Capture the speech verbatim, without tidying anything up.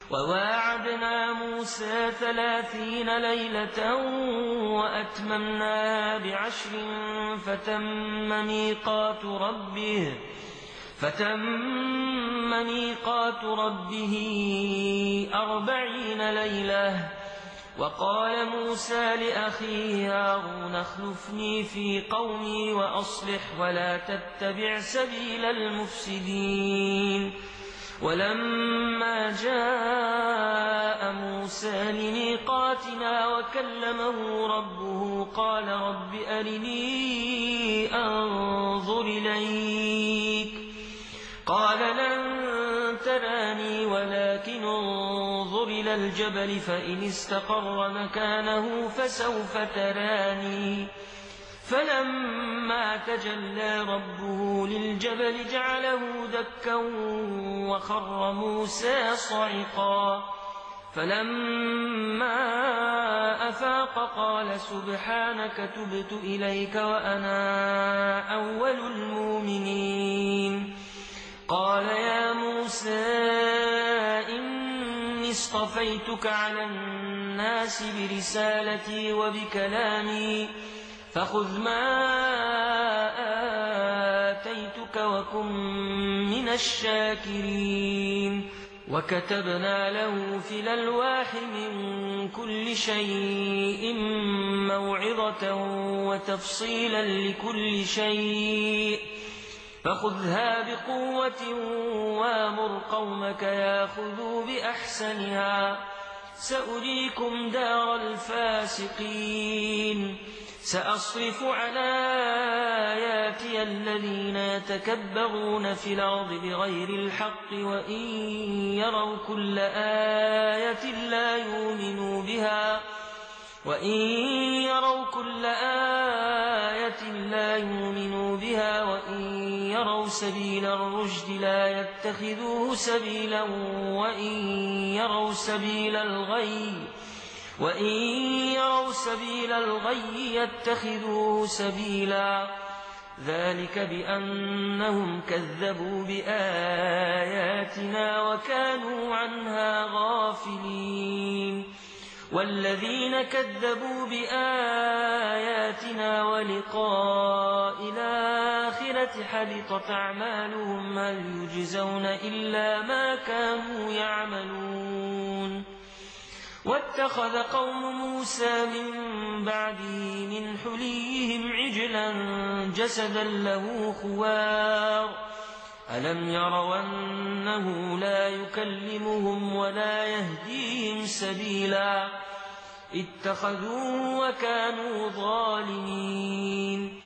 وواعدنا موسى ثلاثين ليلة وأتممنا بعشر فتم ميقات ربه فتم ميقات ربه أربعين ليلة. وقال موسى لأخيه هارون اخلفني في قومي وأصلح ولا تتبع سبيل المفسدين. ولما جاء موسى لميقاتنا وكلمه ربه قال رب أرني أنظر إليك قال لن تراني ولكن انظر إلى الجبل فإن استقر مكانه فسوف تراني. فلما تجلى ربه للجبل جعله دكا وخر موسى صعقا. فلما أفاق قال سبحانك تبت إليك وأنا أول المؤمنين. قال يا موسى إني اصطفيتك على الناس برسالتي وبكلامي فخذ ما آتيتك وكن من الشاكرين. وكتبنا له في الألواح من كل شيء موعظة وتفصيلا لكل شيء فخذها بقوة وامر قومك ياخذوا بأحسنها سأريكم دار الفاسقين. سأصرف عن آياتي الذين يتكبرون في الأرض بغير الحق وإن يروا كل آية لا يؤمنوا بها وإن يروا كل آية لا يؤمنوا بها وإن يروا سبيل الرشد لا يتخذوه سبيلا وإن يروا سبيل الغي وإن يروا سبيل الغي يتخذوه سبيلا. ذلك بأنهم كذبوا بآياتنا وكانوا عنها غافلين. والذين كذبوا بآياتنا ولقاء الآخرة حبطت أعمالهم هل يجزون إلا ما كانوا يعملون. واتخذ قوم موسى من بعده من حليهم عجلا جسدا له خوار ألم يروا أنه لا يكلمهم ولا يهديهم سبيلا اتخذوه وكانوا ظالمين.